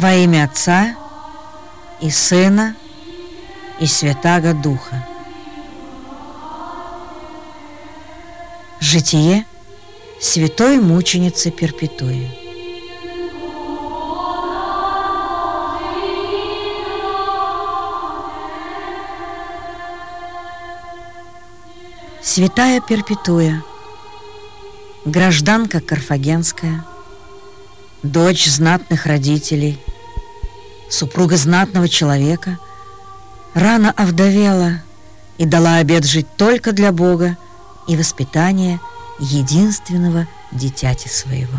Во имя Отца и Сына и Святаго Духа. Житие святой мученицы Перпетуи. Святая Перпетуя, гражданка карфагенская, дочь знатных родителей, супруга знатного человека, рано овдовела и дала обет жить только для Бога и воспитания единственного дитяти своего.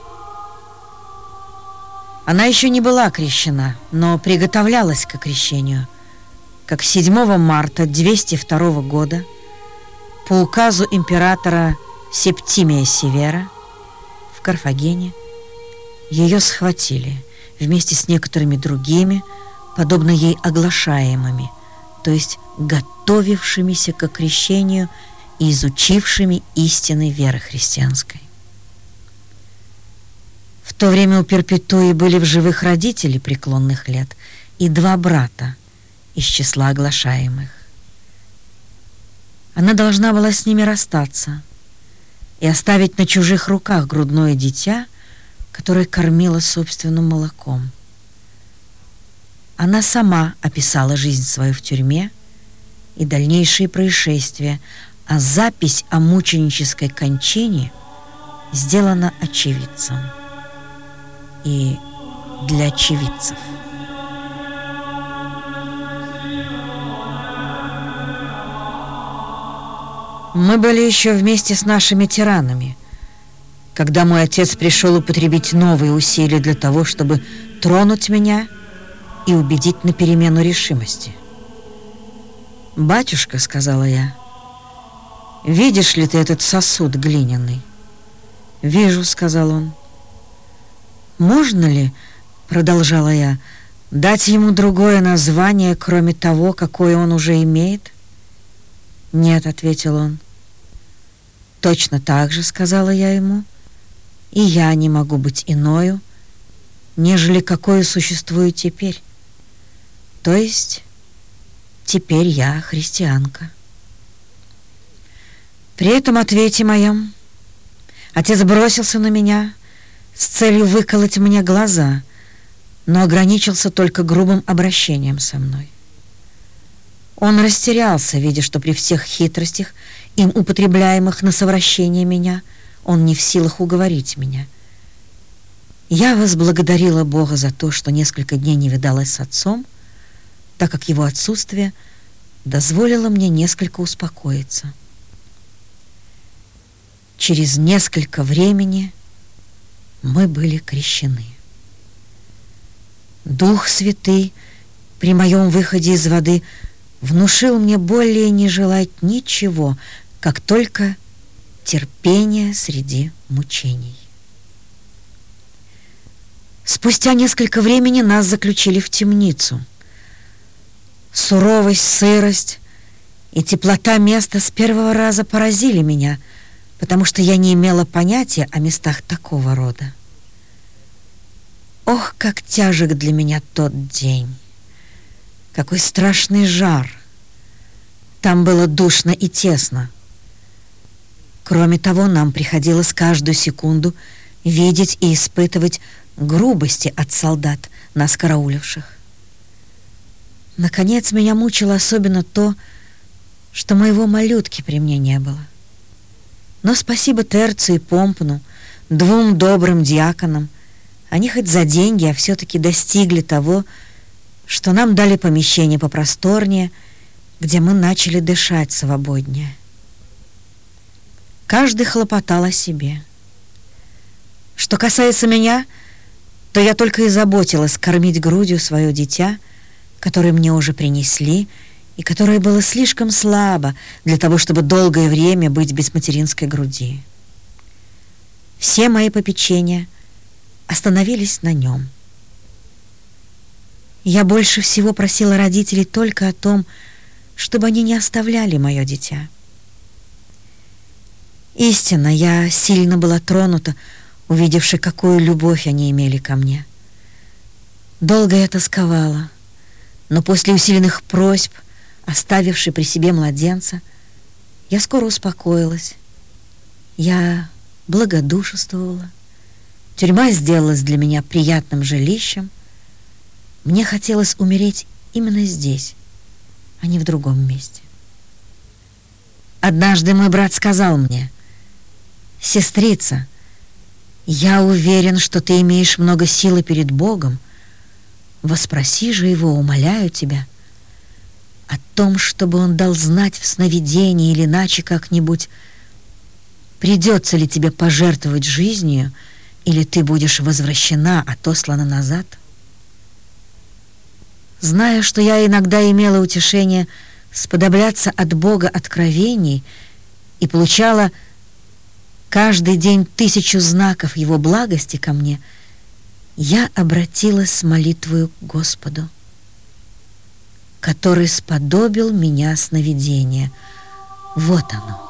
Она еще не была крещена, но приготовлялась к крещению, как 7 марта 202 года по указу императора Септимия Севера в Карфагене ее схватили вместе с некоторыми другими, подобно ей оглашаемыми, то есть готовившимися к крещению и изучившими истины веры христианской. В то время у Перпетуи были в живых родители преклонных лет и 2 брата из числа оглашаемых. Она должна была с ними расстаться и оставить на чужих руках грудное дитя, которое кормило собственным молоком. Она сама описала жизнь свою в тюрьме и дальнейшие происшествия, а запись о мученической кончине сделана очевидцем и для очевидцев. Мы были еще вместе с нашими тиранами, когда мой отец пришел употребить новые усилия для того, чтобы тронуть меня и убедить на перемену решимости. «Батюшка, — сказала я, — видишь ли ты этот сосуд глиняный?» «Вижу, — сказал он». «Можно ли, — продолжала я, — дать ему другое название, кроме того, какое он уже имеет?» «Нет, — ответил он». «Точно так же, — сказала я ему, — и я не могу быть иною, нежели какое существую теперь. То есть теперь я христианка». При этом ответе моем отец бросился на меня с целью выколоть мне глаза, но ограничился только грубым обращением со мной. Он растерялся, видя, что при всех хитростях, им употребляемых на совращение меня, он не в силах уговорить меня. Я возблагодарила Бога за то, что несколько дней не видалась с отцом, так как его отсутствие дозволило мне несколько успокоиться. Через несколько времени мы были крещены. Дух Святый при моем выходе из воды внушил мне более не желать ничего, как только терпение среди мучений. Спустя несколько времени нас заключили в темницу. Суровость, сырость и теплота места с первого раза поразили меня, потому что я не имела понятия о местах такого рода. Ох, как тяжек для меня тот день! Какой страшный жар! Там было душно и тесно. Кроме того, нам приходилось каждую секунду видеть и испытывать грубости от солдат, нас карауливших. Наконец, меня мучило особенно то, что моего малютки при мне не было. Но спасибо Терцию и Помпну, 2 добрым диаконам, они хоть за деньги, а все-таки достигли того, что нам дали помещение попросторнее, где мы начали дышать свободнее. Каждый хлопотал о себе. Что касается меня, то я только и заботилась кормить грудью свое дитя, которое мне уже принесли, и которое было слишком слабо для того, чтобы долгое время быть без материнской груди. Все мои попечения остановились на нем. Я больше всего просила родителей только о том, чтобы они не оставляли мое дитя. Истинно, я сильно была тронута, увидевши, какую любовь они имели ко мне. Долго я тосковала, но после усиленных просьб, оставившей при себе младенца, я скоро успокоилась. Я благодушествовала. Тюрьма сделалась для меня приятным жилищем. Мне хотелось умереть именно здесь, а не в другом месте. Однажды мой брат сказал мне: «Сестрица, я уверен, что ты имеешь много силы перед Богом. Воспроси же Его, умоляю тебя, о том, чтобы Он дал знать в сновидении или иначе как-нибудь, придется ли тебе пожертвовать жизнью, или ты будешь возвращена, отослана назад». Зная, что я иногда имела утешение сподобляться от Бога откровений и получала каждый день 1000 знаков Его благости ко мне, я обратилась с молитвою к Господу, который сподобил меня сновидения. Вот оно.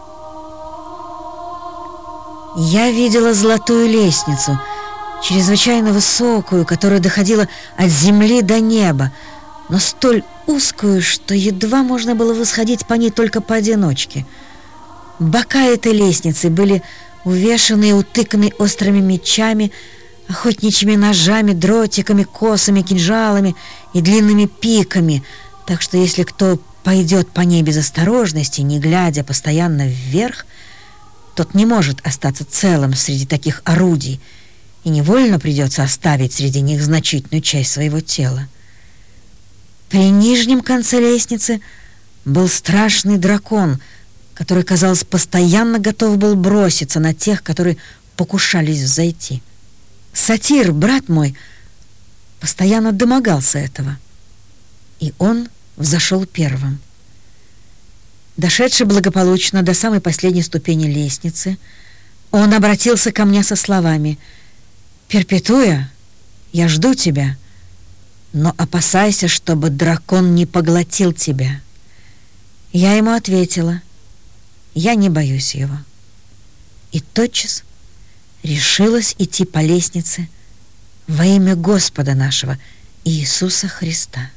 Я видела золотую лестницу, чрезвычайно высокую, которая доходила от земли до неба, но столь узкую, что едва можно было восходить по ней только поодиночке. Бока этой лестницы были увешаны и утыканы острыми мечами, охотничьими ножами, дротиками, косами, кинжалами и длинными пиками, так что если кто пойдет по ней без осторожности, не глядя постоянно вверх, тот не может остаться целым среди таких орудий, и невольно придется оставить среди них значительную часть своего тела. При нижнем конце лестницы был страшный дракон, который, казалось, постоянно готов был броситься на тех, которые покушались взойти. Сатир, брат мой, постоянно домогался этого, и он взошел первым. Дошедший благополучно до самой последней ступени лестницы, он обратился ко мне со словами: «Перпетуя, я жду тебя, но опасайся, чтобы дракон не поглотил тебя». Я ему ответила: «Я не боюсь его». И тотчас решилась идти по лестнице во имя Господа нашего Иисуса Христа.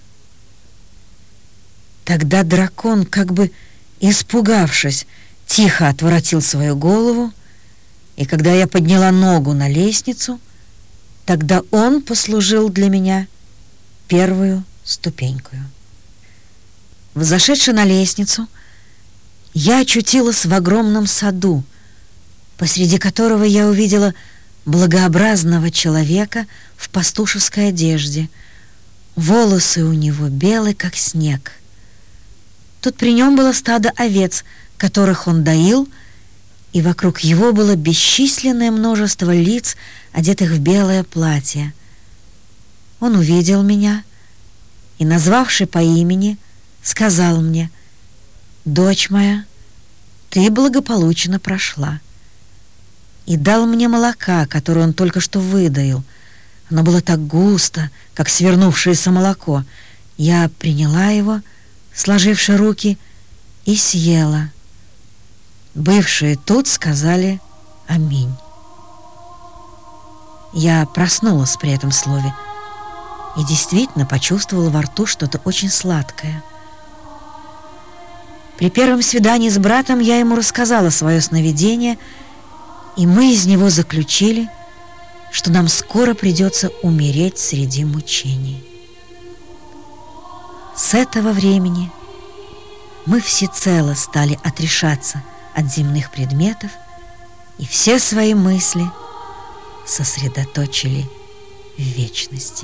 Тогда дракон, как бы испугавшись, тихо отворотил свою голову, и когда я подняла ногу на лестницу, тогда он послужил для меня первую ступенькою. Взошедши на лестницу, я очутилась в огромном саду, посреди которого я увидела благообразного человека в пастушеской одежде. Волосы у него белые, как снег. Тут при нем было стадо овец, которых он доил, и вокруг его было бесчисленное множество лиц, одетых в белое платье. Он увидел меня и, назвавши по имени, сказал мне: «Дочь моя, ты благополучно прошла», и дал мне молока, которое он только что выдоил. Оно было так густо, как свернувшееся молоко. Я приняла его, сложивши руки, и съела. Бывшие тут сказали «Аминь». Я проснулась при этом слове и действительно почувствовала во рту что-то очень сладкое. При первом свидании с братом я ему рассказала свое сновидение, и мы из него заключили, что нам скоро придется умереть среди мучений. С этого времени мы всецело стали отрешаться от земных предметов и все свои мысли сосредоточили в вечности.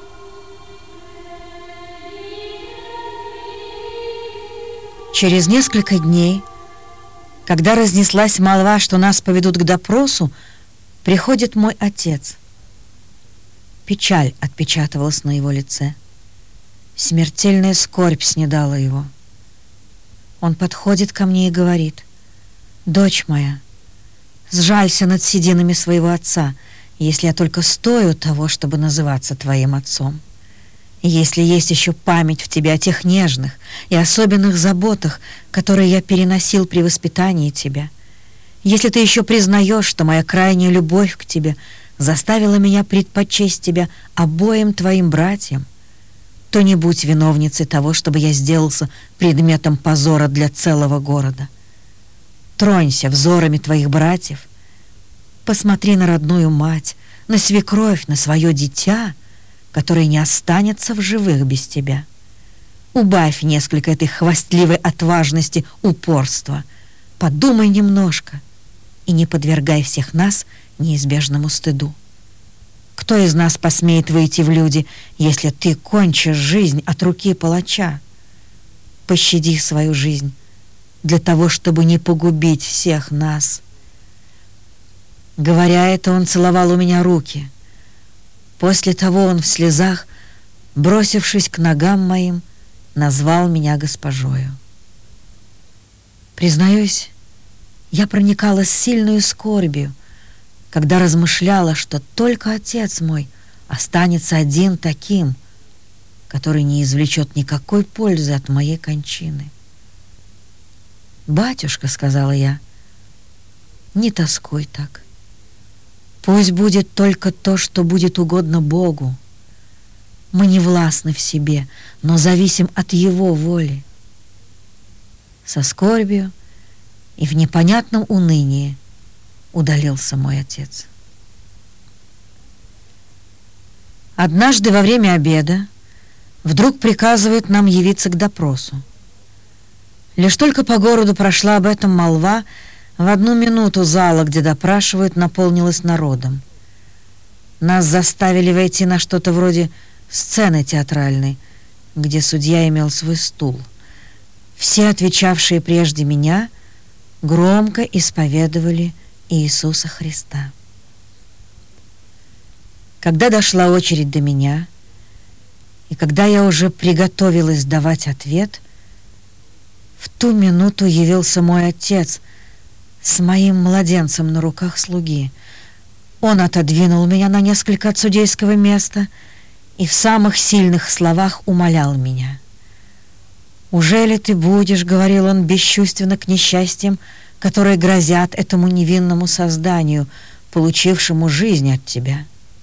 Через несколько дней, когда разнеслась молва, что нас поведут к допросу, приходит мой отец. Печаль отпечатывалась на его лице. Смертельная скорбь снедала его. Он подходит ко мне и говорит: «Дочь моя, сжалься над сединами своего отца, если я только стою того, чтобы называться твоим отцом. Если есть еще память в тебе о тех нежных и особенных заботах, которые я переносил при воспитании тебя, если ты еще признаешь, что моя крайняя любовь к тебе заставила меня предпочесть тебя обоим твоим братьям, то не будь виновницей того, чтобы я сделался предметом позора для целого города. Тронься взорами твоих братьев, посмотри на родную мать, на свекровь, на свое дитя, которое не останется в живых без тебя. Убавь несколько этой хвастливой отважности, упорства. Подумай немножко и не подвергай всех нас неизбежному стыду. Кто из нас посмеет выйти в люди, если ты кончишь жизнь от руки палача? Пощади свою жизнь для того, чтобы не погубить всех нас. Говоря это, он целовал у меня руки. После того он в слезах, бросившись к ногам моим, назвал меня госпожою. Признаюсь, я проникалась сильную скорбью, когда размышляла, что только отец мой останется один таким, который не извлечет никакой пользы от моей кончины. «Батюшка, — сказала я, — не тоскуй так. Пусть будет только то, что будет угодно Богу. Мы не властны в себе, но зависим от Его воли». Со скорбью и в непонятном унынии удалился мой отец. Однажды во время обеда вдруг приказывает нам явиться к допросу. Лишь только по городу прошла об этом молва, в одну минуту зала, где допрашивают, наполнилась народом. Нас заставили войти на что-то вроде сцены театральной, где судья имел свой стул. Все, отвечавшие прежде меня, громко исповедовали Иисуса Христа. Когда дошла очередь до меня, и когда я уже приготовилась давать ответ, в ту минуту явился мой отец с моим младенцем на руках слуги. Он отодвинул меня на несколько от судейского места и в самых сильных словах умолял меня. «Ужели ты будешь, — говорил он, — бесчувственно к несчастьям, которые грозят этому невинному созданию, получившему жизнь от тебя?»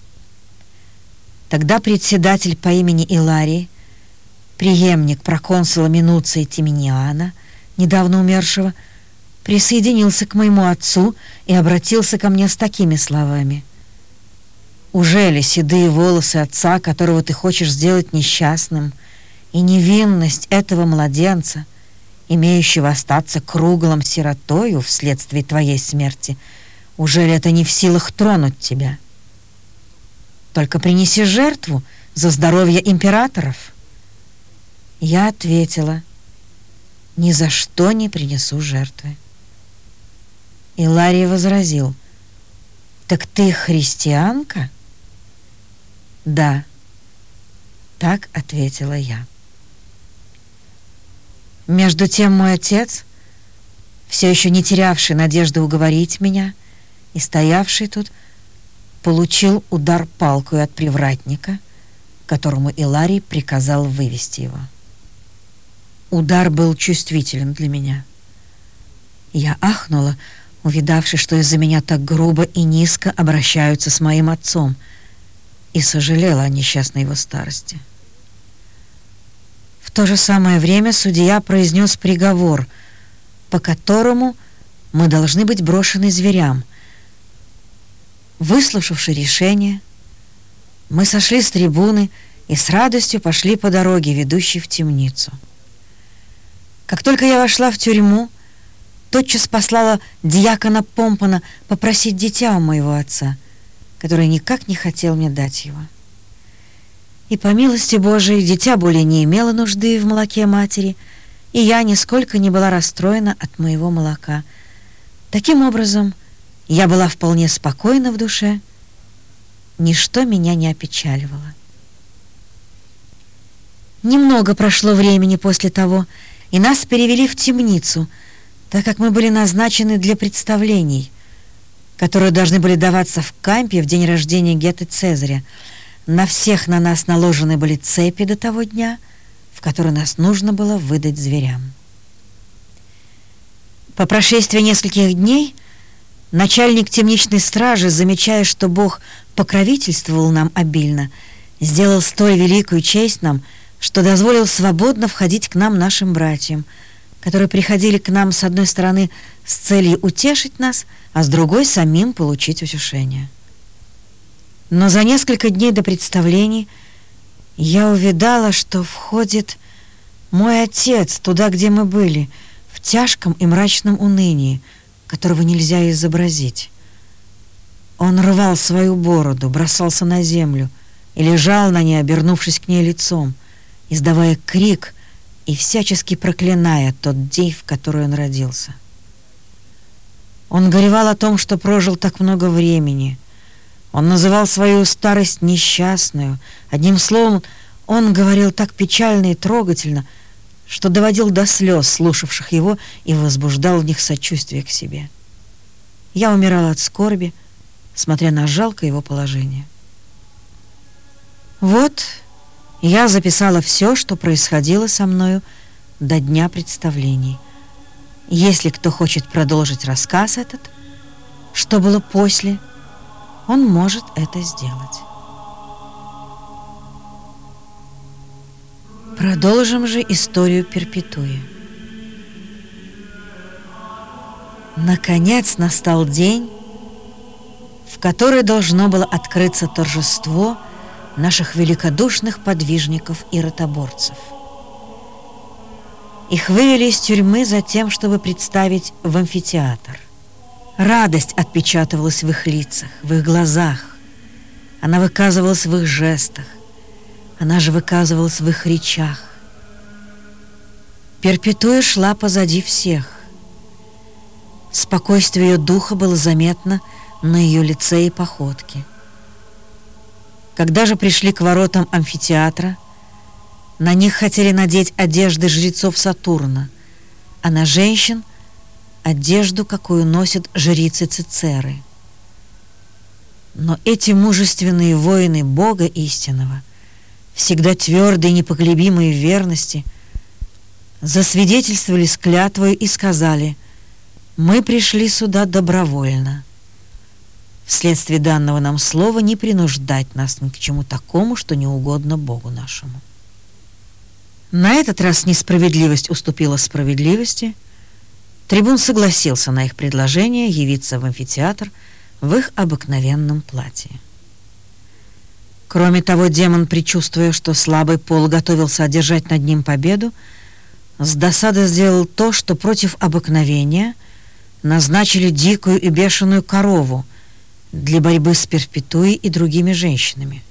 Тогда председатель по имени Иларий, преемник проконсула Минуция Тиминиана, недавно умершего, присоединился к моему отцу и обратился ко мне с такими словами: «Ужели седые волосы отца, которого ты хочешь сделать несчастным, и невинность этого младенца, имеющего остаться круглым сиротою вследствие твоей смерти, ужели это не в силах тронуть тебя? Только принеси жертву за здоровье императоров». Я ответила: «Ни за что не принесу жертвы». Иларий возразил: «Так ты христианка?» «Да», — так ответила я. Между тем мой отец, все еще не терявший надежды уговорить меня и стоявший тут, получил удар палкой от привратника, которому Иларий приказал вывести его. Удар был чувствителен для меня. Я ахнула, увидавши, что из-за меня так грубо и низко обращаются с моим отцом, и сожалела о несчастной его старости. В то же самое время судья произнес приговор, по которому мы должны быть брошены зверям. Выслушавши решение, мы сошли с трибуны и с радостью пошли по дороге, ведущей в темницу. Как только я вошла в тюрьму, тотчас послала дьякона Помпона попросить дитя у моего отца, который никак не хотел мне дать его. И по милости Божией дитя более не имело нужды в молоке матери, и я нисколько не была расстроена от моего молока. Таким образом, я была вполне спокойна в душе, ничто меня не опечаливало. Немного прошло времени после того, и нас перевели в темницу, так как мы были назначены для представлений, которые должны были даваться в кампе в день рождения Гетты Цезаря. На всех на нас наложены были цепи до того дня, в который нас нужно было выдать зверям. По прошествии нескольких дней Начальник темничной стражи, замечая, что Бог покровительствовал нам обильно, сделал столь великую честь нам, что дозволил свободно входить к нам нашим братьям, которые приходили к нам с одной стороны с целью утешить нас, а с другой самим получить утешение. Но за несколько дней до представлений я увидала, что входит мой отец туда, где мы были, в тяжком и мрачном унынии, которого нельзя изобразить. Он рвал свою бороду, бросался на землю и лежал на ней, обернувшись к ней лицом, издавая крик и всячески проклиная тот день, в который он родился. Он горевал о том, что прожил так много времени. Он называл свою старость несчастную. Одним словом, он говорил так печально и трогательно, что доводил до слез слушавших его и возбуждал в них сочувствие к себе. Я умирала от скорби, смотря на жалкое его положение. Вот я записала все, что происходило со мною до дня представлений. Если кто хочет продолжить рассказ этот, что было после, он может это сделать. Продолжим же историю Перпетуи. Наконец настал день, в который должно было открыться торжество наших великодушных подвижников и ротоборцев. Их вывели из тюрьмы за тем, чтобы представить в амфитеатр. Радость отпечатывалась в их лицах, в их глазах. Она выказывалась в их жестах. Она же выказывалась в их речах. Перпетуя шла позади всех. Спокойствие ее духа было заметно на ее лице и походке. Когда же пришли к воротам амфитеатра, на них хотели надеть одежды жрецов Сатурна, а на женщин — одежду, какую носят жрицы Цицеры. Но эти мужественные воины Бога истинного, всегда твердые и непоколебимые в верности, засвидетельствовали с клятвою и сказали: «Мы пришли сюда добровольно, вследствие данного нам слова не принуждать нас ни к чему такому, что не угодно Богу нашему». На этот раз несправедливость уступила справедливости. Трибун согласился на их предложение явиться в амфитеатр в их обыкновенном платье. Кроме того, демон, предчувствуя, что слабый пол готовился одержать над ним победу, с досадой сделал то, что против обыкновения назначили дикую и бешеную корову для борьбы с Перпетуей и другими женщинами.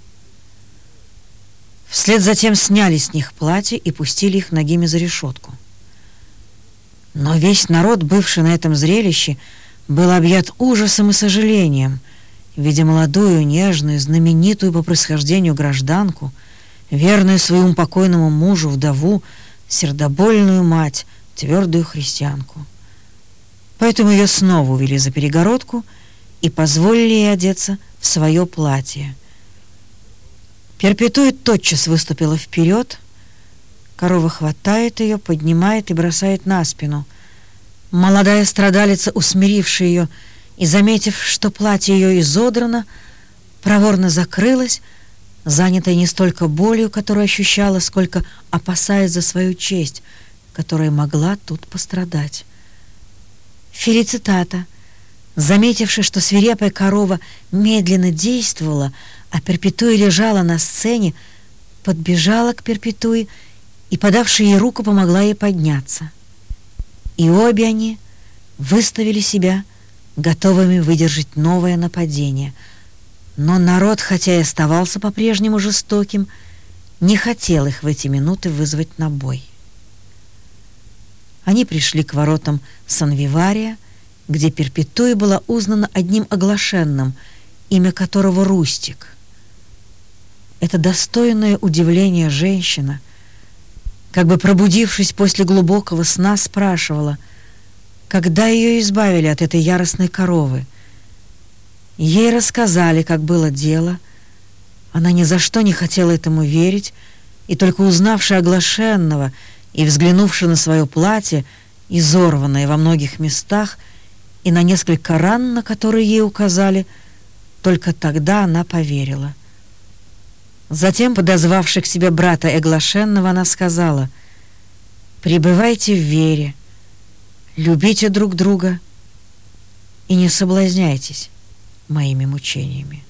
Вслед за тем сняли с них платья и пустили их нагими за решетку. Но весь народ, бывший на этом зрелище, был объят ужасом и сожалением, видя молодую, нежную, знаменитую по происхождению гражданку, верную своему покойному мужу, вдову, сердобольную мать, твердую христианку. Поэтому ее снова увели за перегородку и позволили ей одеться в свое платье. Перпетуя тотчас выступила вперед. Корова хватает ее, поднимает и бросает на спину. Молодая страдалица, усмирившая ее и заметив, что платье ее изодрано, проворно закрылась, занятая не столько болью, которую ощущала, сколько опасаясь за свою честь, которая могла тут пострадать. Фелицитата, заметивши, что свирепая корова медленно действовала, а Перпетуя лежала на сцене, подбежала к Перпетуе и, подавши ей руку, помогла ей подняться. И обе они выставили себя готовыми выдержать новое нападение. Но народ, хотя и оставался по-прежнему жестоким, не хотел их в эти минуты вызвать на бой. Они пришли к воротам Сан-Вивария, где Перпетуя была узнана одним оглашенным, имя которого Рустик. Эта достойная удивления женщина, как бы пробудившись после глубокого сна, спрашивала, когда ее избавили от этой яростной коровы. Ей рассказали, как было дело. Она ни за что не хотела этому верить, и только узнавши оглашенного и взглянувши на свое платье, изорванное во многих местах, и на несколько ран, на которые ей указали. Только тогда она поверила. Затем, подозвавши к себе брата Эглашенного, она сказала: «Пребывайте в вере, любите друг друга и не соблазняйтесь моими мучениями».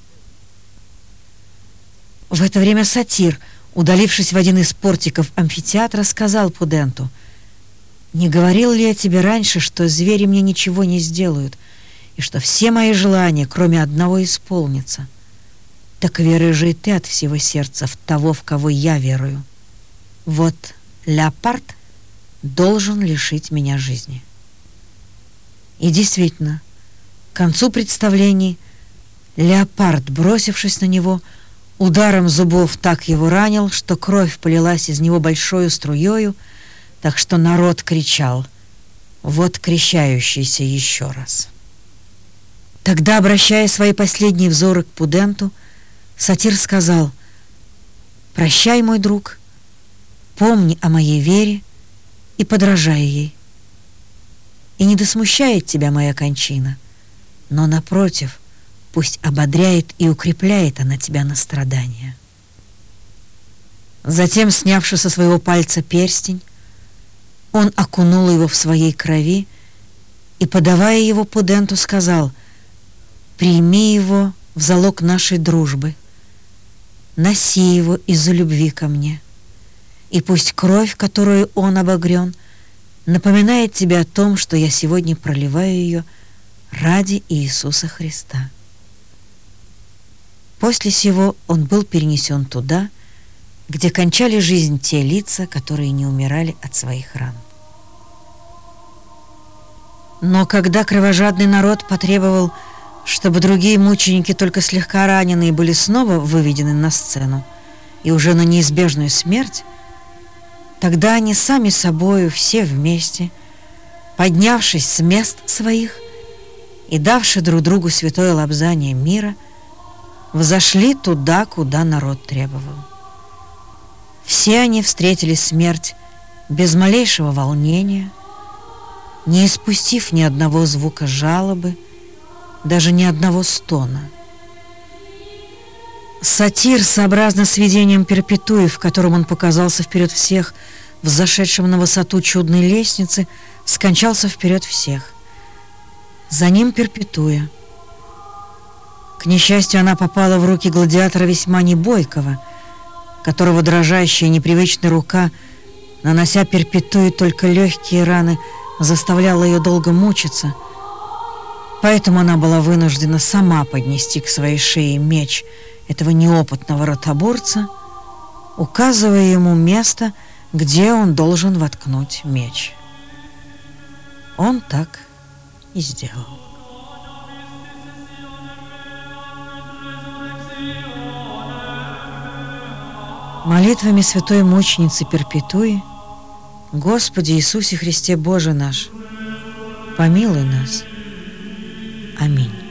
В это время сатир, удалившись в один из портиков амфитеатра, сказал Пуденту: «Не говорил ли я тебе раньше, что звери мне ничего не сделают, и что все мои желания, кроме одного, исполнятся? Так веруй же и ты от всего сердца в того, в кого я верую. Вот леопард должен лишить меня жизни». И действительно, к концу представлений леопард, бросившись на него, ударом зубов так его ранил, что кровь полилась из него большою струёю, так что народ кричал: «Вот крещающийся еще раз». Тогда, обращая свои последние взоры к Пуденту, сатир сказал: «Прощай, мой друг, помни о моей вере и подражай ей. И не досмущает тебя моя кончина, но, напротив, пусть ободряет и укрепляет она тебя на страдания». Затем, снявши со своего пальца перстень, он окунул его в своей крови и, подавая его Пуденту, сказал: «Прими его в залог нашей дружбы, носи его из-за любви ко мне, и пусть кровь, которую он обогрен, напоминает тебе о том, что я сегодня проливаю ее ради Иисуса Христа». После сего он был перенесен туда, где кончали жизнь те лица, которые не умирали от своих ран. Но когда кровожадный народ потребовал, чтобы другие мученики, только слегка раненые, были снова выведены на сцену и уже на неизбежную смерть, тогда они сами собою все вместе, поднявшись с мест своих и давши друг другу святое лобзание мира, взошли туда, куда народ требовал. Все они встретили смерть без малейшего волнения, не испустив ни одного звука жалобы, даже ни одного стона. Сатир, сообразно с видением Перпетуи, в котором он показался вперед всех, взошедшим на высоту чудной лестницы, скончался вперед всех. За ним Перпетуя. К несчастью, она попала в руки гладиатора весьма небойкого, которого дрожащая непривычная рука, нанося Перпетуе только легкие раны, заставляла ее долго мучиться. Поэтому она была вынуждена сама поднести к своей шее меч этого неопытного ротоборца, указывая ему место, где он должен воткнуть меч. Он так и сделал. Молитвами святой мученицы Перпетуи: Господи Иисусе Христе Боже наш, помилуй нас. Аминь.